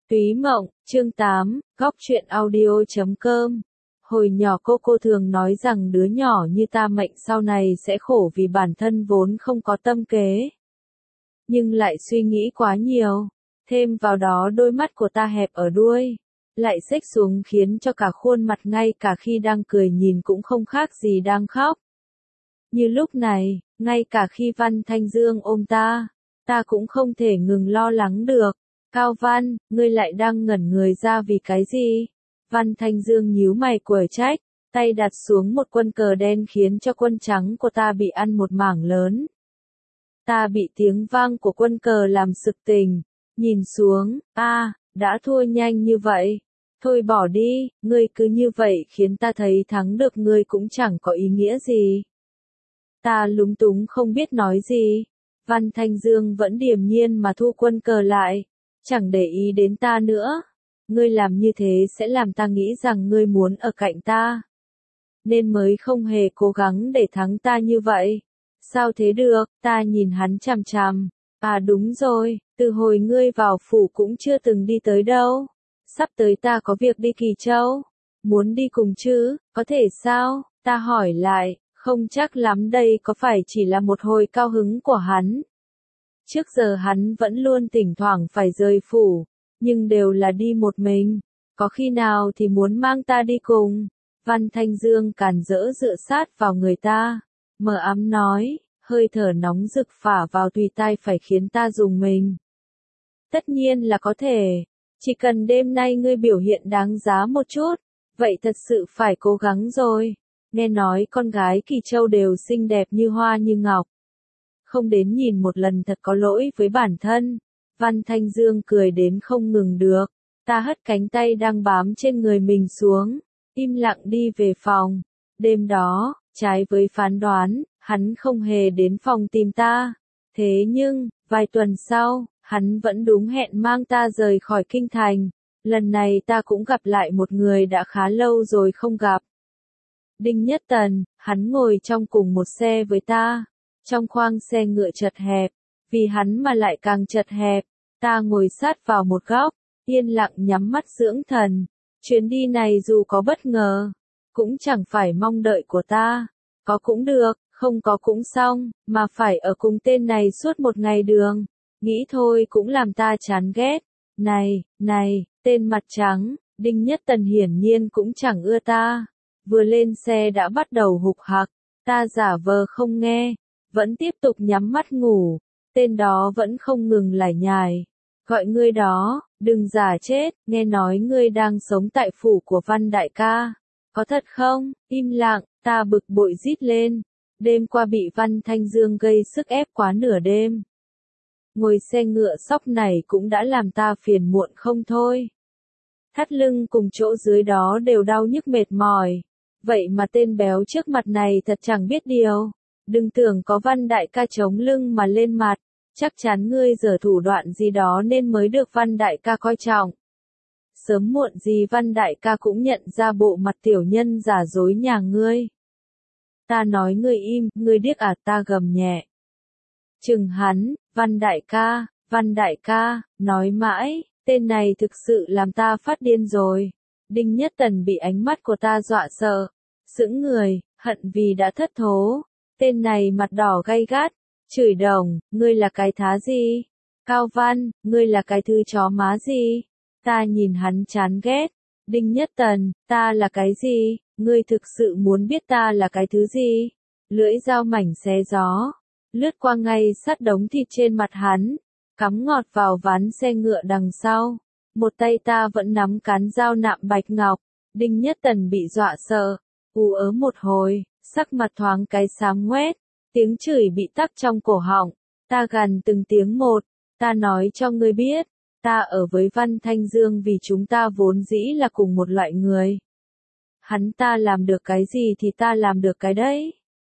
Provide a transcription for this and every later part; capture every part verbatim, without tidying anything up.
Túy Mộng, chương tám, góc truyện audio chấm com. Hồi nhỏ cô cô thường nói rằng đứa nhỏ như ta mệnh sau này sẽ khổ vì bản thân vốn không có tâm kế. Nhưng lại suy nghĩ quá nhiều. Thêm vào đó đôi mắt của ta hẹp ở đuôi. Lại xếch xuống khiến cho cả khuôn mặt ngay cả khi đang cười nhìn cũng không khác gì đang khóc. Như lúc này, ngay cả khi Văn Thanh Dương ôm ta, ta cũng không thể ngừng lo lắng được. Cao Văn, ngươi lại đang ngẩn người ra vì cái gì? Văn Thanh Dương nhíu mày quở trách, tay đặt xuống một quân cờ đen khiến cho quân trắng của ta bị ăn một mảng lớn. Ta bị tiếng vang của quân cờ làm sực tỉnh, nhìn xuống, a, à, đã thua nhanh như vậy. Thôi bỏ đi, ngươi cứ như vậy khiến ta thấy thắng được ngươi cũng chẳng có ý nghĩa gì. Ta lúng túng không biết nói gì. Văn Thanh Dương vẫn điềm nhiên mà thu quân cờ lại. Chẳng để ý đến ta nữa. Ngươi làm như thế sẽ làm ta nghĩ rằng ngươi muốn ở cạnh ta. Nên mới không hề cố gắng để thắng ta như vậy. Sao thế được, ta nhìn hắn chằm chằm. À đúng rồi, từ hồi ngươi vào phủ cũng chưa từng đi tới đâu. Sắp tới ta có việc đi Kỳ Châu. Muốn đi cùng chứ, có thể sao? Ta hỏi lại, không chắc lắm đây có phải chỉ là một hồi cao hứng của hắn. Trước giờ hắn vẫn luôn thỉnh thoảng phải rời phủ, nhưng đều là đi một mình, có khi nào thì muốn mang ta đi cùng. Văn Thanh Dương càn rỡ dựa sát vào người ta, mờ ám nói, hơi thở nóng rực phả vào tùy tai phải khiến ta rùng mình. Tất nhiên là có thể, chỉ cần đêm nay ngươi biểu hiện đáng giá một chút, vậy thật sự phải cố gắng rồi. Nghe nói con gái Kỳ Châu đều xinh đẹp như hoa như ngọc. Không đến nhìn một lần thật có lỗi với bản thân. Văn Thanh Dương cười đến không ngừng được. Ta hất cánh tay đang bám trên người mình xuống, im lặng đi về phòng. Đêm đó, trái với phán đoán, hắn không hề đến phòng tìm ta. Thế nhưng, vài tuần sau, hắn vẫn đúng hẹn mang ta rời khỏi kinh thành. Lần này ta cũng gặp lại một người đã khá lâu rồi không gặp. Đinh Nhất Tần, hắn ngồi trong cùng một xe với ta. Trong khoang xe ngựa chật hẹp, vì hắn mà lại càng chật hẹp, ta ngồi sát vào một góc, yên lặng nhắm mắt dưỡng thần. Chuyến đi này dù có bất ngờ, cũng chẳng phải mong đợi của ta. Có cũng được, không có cũng xong, mà phải ở cùng tên này suốt một ngày đường. Nghĩ thôi cũng làm ta chán ghét. Này, này, tên mặt trắng, Đinh Nhất Tần hiển nhiên cũng chẳng ưa ta. Vừa lên xe đã bắt đầu hục hặc, ta giả vờ không nghe. Vẫn tiếp tục nhắm mắt ngủ, tên đó vẫn không ngừng lải nhải. Gọi ngươi đó, đừng giả chết, nghe nói ngươi đang sống tại phủ của Văn đại ca. Có thật không? Im lặng, ta bực bội rít lên. Đêm qua bị Văn Thanh Dương gây sức ép quá nửa đêm. Ngồi xe ngựa sóc này cũng đã làm ta phiền muộn không thôi. Thắt lưng cùng chỗ dưới đó đều đau nhức mệt mỏi. Vậy mà tên béo trước mặt này thật chẳng biết điều. Đừng tưởng có Văn đại ca chống lưng mà lên mặt, chắc chắn ngươi giở thủ đoạn gì đó nên mới được Văn đại ca coi trọng. Sớm muộn gì Văn đại ca cũng nhận ra bộ mặt tiểu nhân giả dối nhà ngươi. Ta nói ngươi im, ngươi điếc à, ta gầm nhẹ. Chừng hắn, Văn đại ca, Văn đại ca, nói mãi, tên này thực sự làm ta phát điên rồi. Đinh Nhất Tần bị ánh mắt của ta dọa sợ, sững người, hận vì đã thất thố. Tên này mặt đỏ gay gắt, chửi đồng, ngươi là cái thá gì? Cao Văn, ngươi là cái thứ chó má gì? Ta nhìn hắn chán ghét. Đinh Nhất Tần, ta là cái gì? Ngươi thực sự muốn biết ta là cái thứ gì? Lưỡi dao mảnh xé gió, lướt qua ngay sát đống thịt trên mặt hắn, cắm ngọt vào ván xe ngựa đằng sau. Một tay ta vẫn nắm cán dao nạm bạch ngọc. Đinh Nhất Tần bị dọa sợ, ù ớ một hồi. Sắc mặt thoáng cái xám ngoét, tiếng chửi bị tắc trong cổ họng, ta gằn từng tiếng một, ta nói cho ngươi biết, ta ở với Văn Thanh Dương vì chúng ta vốn dĩ là cùng một loại người. Hắn ta làm được cái gì thì ta làm được cái đấy.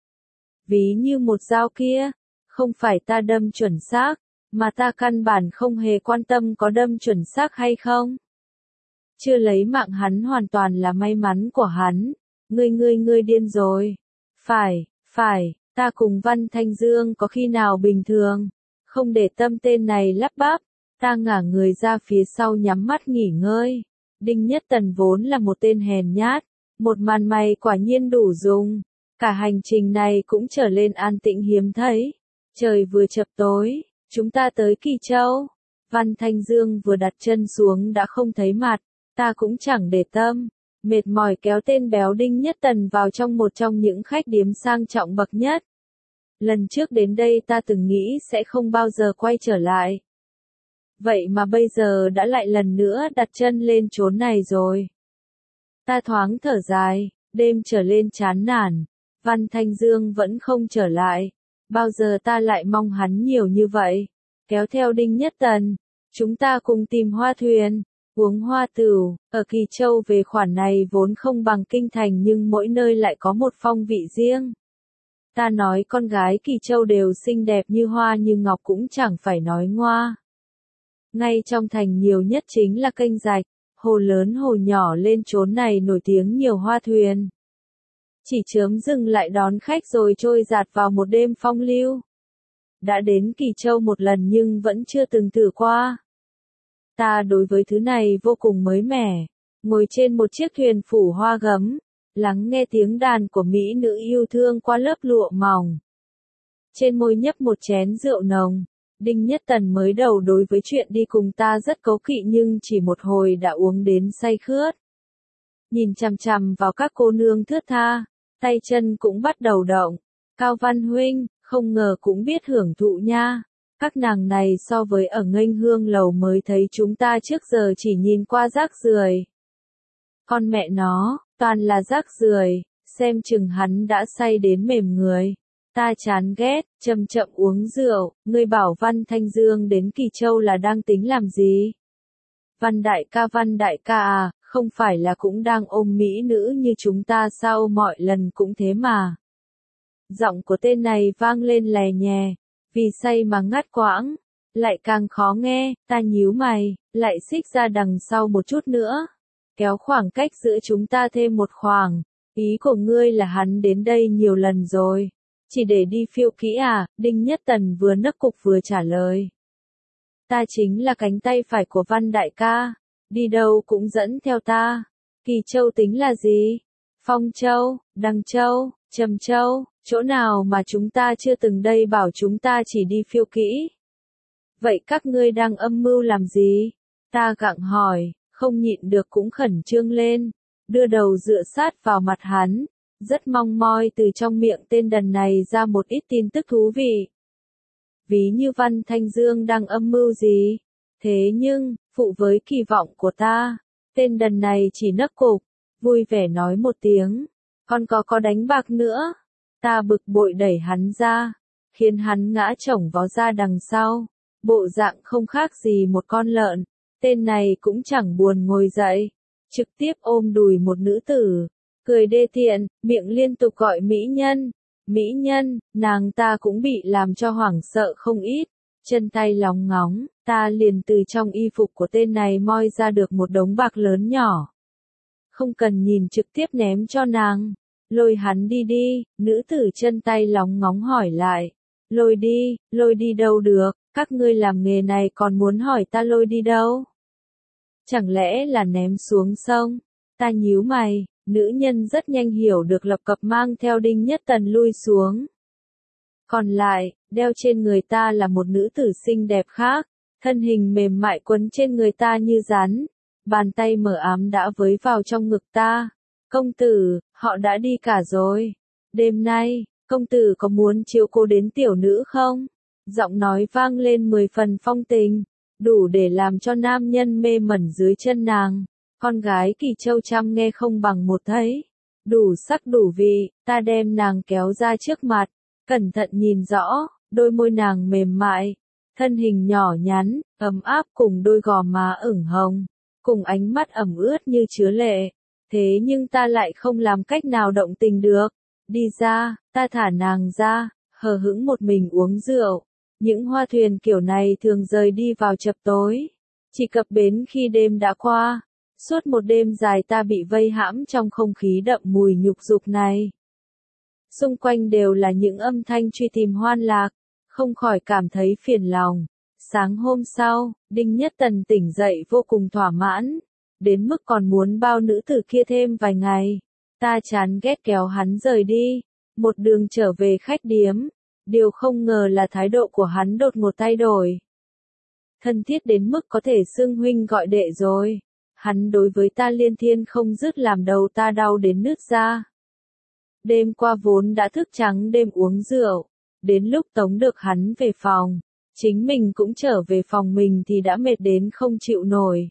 Ví như một dao kia, không phải ta đâm chuẩn xác, mà ta căn bản không hề quan tâm có đâm chuẩn xác hay không. Chưa lấy mạng hắn hoàn toàn là may mắn của hắn, ngươi ngươi ngươi điên rồi. Phải, phải, ta cùng Văn Thanh Dương có khi nào bình thường, không để tâm tên này lắp bắp, Ta ngả người ra phía sau nhắm mắt nghỉ ngơi. Đinh Nhất Tần vốn là một tên hèn nhát, một màn mày quả nhiên đủ dùng. Cả hành trình này cũng trở lên an tĩnh hiếm thấy. Trời vừa chập tối, chúng ta tới Kỳ Châu. Văn Thanh Dương vừa đặt chân xuống đã không thấy mặt, ta cũng chẳng để tâm. Mệt mỏi kéo tên béo Đinh Nhất Tần vào trong một trong những khách điếm sang trọng bậc nhất. Lần trước đến đây ta từng nghĩ sẽ không bao giờ quay trở lại. Vậy mà bây giờ đã lại lần nữa đặt chân lên chốn này rồi. Ta thoáng thở dài, đêm trở lên chán nản. Văn Thanh Dương vẫn không trở lại. Bao giờ ta lại mong hắn nhiều như vậy. Kéo theo Đinh Nhất Tần, chúng ta cùng tìm hoa thuyền, uống hoa tửu. Ở Kỳ Châu về khoản này vốn không bằng kinh thành nhưng mỗi nơi lại có một phong vị riêng. Ta nói con gái Kỳ Châu đều xinh đẹp như hoa như ngọc cũng chẳng phải nói ngoa. Ngay trong thành nhiều nhất chính là kênh rạch, hồ lớn hồ nhỏ lên chốn này nổi tiếng nhiều hoa thuyền. Chỉ chớm dừng lại đón khách rồi trôi dạt vào một đêm phong lưu. Đã đến Kỳ Châu một lần nhưng vẫn chưa từng thử qua. Ta đối với thứ này vô cùng mới mẻ, ngồi trên một chiếc thuyền phủ hoa gấm, lắng nghe tiếng đàn của mỹ nữ yêu thương qua lớp lụa mỏng. Trên môi nhấp một chén rượu nồng, Đinh Nhất Tần mới đầu đối với chuyện đi cùng ta rất cố kỵ nhưng chỉ một hồi đã uống đến say khướt. Nhìn chằm chằm vào các cô nương thướt tha, tay chân cũng bắt đầu động. Cao Văn huynh, không ngờ cũng biết hưởng thụ nha. Các nàng này so với ở Nghênh Hương lầu mới thấy chúng ta trước giờ chỉ nhìn qua rác rưởi. Con mẹ nó, toàn là rác rưởi, xem chừng hắn đã say đến mềm người. Ta chán ghét, chậm chậm uống rượu, ngươi bảo Văn Thanh Dương đến Kỳ Châu là đang tính làm gì? Văn đại ca Văn đại ca à, không phải là cũng đang ôm mỹ nữ như chúng ta sao mọi lần cũng thế mà. Giọng của tên này vang lên lè nhè, vì say mà ngắt quãng, lại càng khó nghe, ta nhíu mày, lại xích ra đằng sau một chút nữa, kéo khoảng cách giữa chúng ta thêm một khoảng, ý của ngươi là hắn đến đây nhiều lần rồi, chỉ để đi phiêu kỹ à, Đinh Nhất Tần vừa nấc cục vừa trả lời. Ta chính là cánh tay phải của Văn đại ca, đi đâu cũng dẫn theo ta, Kỳ Châu tính là gì? Phong Châu, Đăng Châu, Trầm Châu, chỗ nào mà chúng ta chưa từng đây bảo chúng ta chỉ đi phiêu kỹ. Vậy các ngươi đang âm mưu làm gì? Ta gặng hỏi, không nhịn được cũng khẩn trương lên, đưa đầu dựa sát vào mặt hắn, rất mong moi từ trong miệng tên đần này ra một ít tin tức thú vị. Ví như Văn Thanh Dương đang âm mưu gì? Thế nhưng, phụ với kỳ vọng của ta, tên đần này chỉ nấc cục, vui vẻ nói một tiếng, còn có có đánh bạc nữa. Ta bực bội đẩy hắn ra, khiến hắn ngã chổng vó ra đằng sau, bộ dạng không khác gì một con lợn. Tên này cũng chẳng buồn ngồi dậy, trực tiếp ôm đùi một nữ tử, cười đê tiện, miệng liên tục gọi mỹ nhân, mỹ nhân, nàng ta cũng bị làm cho hoảng sợ không ít, chân tay lóng ngóng, ta liền từ trong y phục của tên này moi ra được một đống bạc lớn nhỏ. Không cần nhìn trực tiếp ném cho nàng, lôi hắn đi đi, nữ tử chân tay lóng ngóng hỏi lại, lôi đi, lôi đi đâu được, các ngươi làm nghề này còn muốn hỏi ta lôi đi đâu? Chẳng lẽ là ném xuống sông? Ta nhíu mày, nữ nhân rất nhanh hiểu được lập cập mang theo Đinh Nhất Tần lui xuống. Còn lại, đeo trên người ta là một nữ tử xinh đẹp khác, thân hình mềm mại quấn trên người ta như rắn, bàn tay mở ám đã với vào trong ngực ta. Công tử, họ đã đi cả rồi. Đêm nay, công tử có muốn chiếu cố đến tiểu nữ không? Giọng nói vang lên mười phần phong tình, đủ để làm cho nam nhân mê mẩn dưới chân nàng. Con gái Kỳ Châu chăm nghe không bằng một thấy. Đủ sắc đủ vị, ta đem nàng kéo ra trước mặt, cẩn thận nhìn rõ, đôi môi nàng mềm mại, thân hình nhỏ nhắn, ấm áp cùng đôi gò má ửng hồng, cùng ánh mắt ẩm ướt như chứa lệ. Thế nhưng ta lại không làm cách nào động tình được. Đi ra, ta thả nàng ra, hờ hững một mình uống rượu. Những hoa thuyền kiểu này thường rời đi vào chập tối, chỉ cập bến khi đêm đã qua. Suốt một đêm dài ta bị vây hãm trong không khí đậm mùi nhục dục này. Xung quanh đều là những âm thanh truy tìm hoan lạc, không khỏi cảm thấy phiền lòng. Sáng hôm sau, Đinh Nhất Tần tỉnh dậy vô cùng thỏa mãn, đến mức còn muốn bao nữ tử kia thêm vài ngày. Ta chán ghét kéo hắn rời đi, một đường trở về khách điếm, điều không ngờ là thái độ của hắn đột ngột thay đổi. Thân thiết đến mức có thể xưng huynh gọi đệ rồi, hắn đối với ta liên thiên không dứt làm đầu ta đau đến nứt ra. Đêm qua vốn đã thức trắng đêm uống rượu, đến lúc tống được hắn về phòng, chính mình cũng trở về phòng mình thì đã mệt đến không chịu nổi.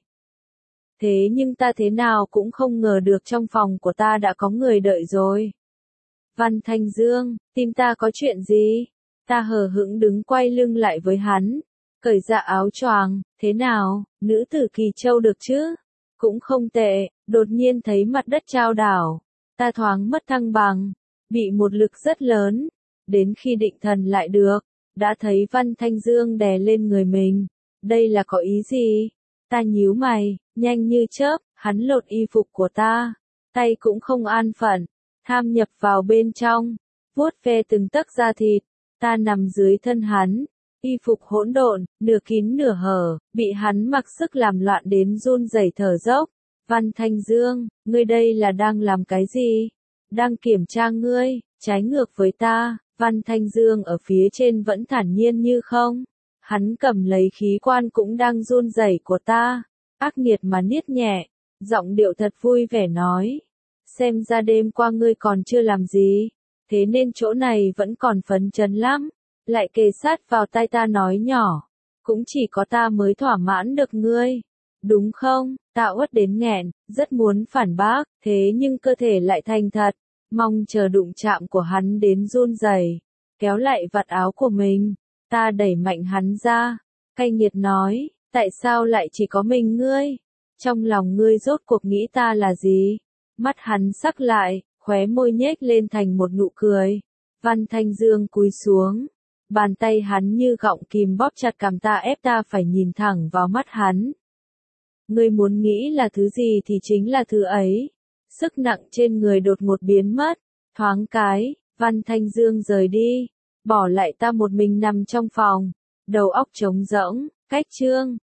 Thế nhưng ta thế nào cũng không ngờ được trong phòng của ta đã có người đợi rồi. Văn Thanh Dương, tìm ta có chuyện gì? Ta hờ hững đứng quay lưng lại với hắn, cởi dạ áo choàng, thế nào, nữ tử Kỳ Châu được chứ? Cũng không tệ, đột nhiên thấy mặt đất chao đảo, ta thoáng mất thăng bằng, bị một lực rất lớn, đến khi định thần lại được, đã thấy Văn Thanh Dương đè lên người mình, đây là có ý gì? Ta nhíu mày, nhanh như chớp, hắn lột y phục của ta, tay cũng không an phận, tham nhập vào bên trong, vuốt ve từng tấc da thịt, ta nằm dưới thân hắn, y phục hỗn độn, nửa kín nửa hở, bị hắn mặc sức làm loạn đến run rẩy thở dốc. Văn Thanh Dương, ngươi đây là đang làm cái gì? Đang kiểm tra ngươi, trái ngược với ta. Văn Thanh Dương ở phía trên vẫn thản nhiên như không. Hắn cầm lấy khí quan cũng đang run rẩy của ta, ác nghiệt mà niết nhẹ, giọng điệu thật vui vẻ nói. Xem ra đêm qua ngươi còn chưa làm gì, thế nên chỗ này vẫn còn phấn chấn lắm. Lại kề sát vào tai ta nói nhỏ, cũng chỉ có ta mới thỏa mãn được ngươi, đúng không? Ta uất đến nghẹn, rất muốn phản bác, thế nhưng cơ thể lại thành thật, mong chờ đụng chạm của hắn đến run rẩy, kéo lại vạt áo của mình. Ta đẩy mạnh hắn ra, cay nghiệt nói, tại sao lại chỉ có mình ngươi? Trong lòng ngươi rốt cuộc nghĩ ta là gì? Mắt hắn sắc lại, khóe môi nhếch lên thành một nụ cười. Văn Thanh Dương cúi xuống, bàn tay hắn như gọng kìm bóp chặt cằm ta, ép ta phải nhìn thẳng vào mắt hắn. Ngươi muốn nghĩ là thứ gì thì chính là thứ ấy. Sức nặng trên người đột ngột biến mất, thoáng cái, Văn Thanh Dương rời đi, bỏ lại ta một mình nằm trong phòng, đầu óc trống rỗng. Cách chương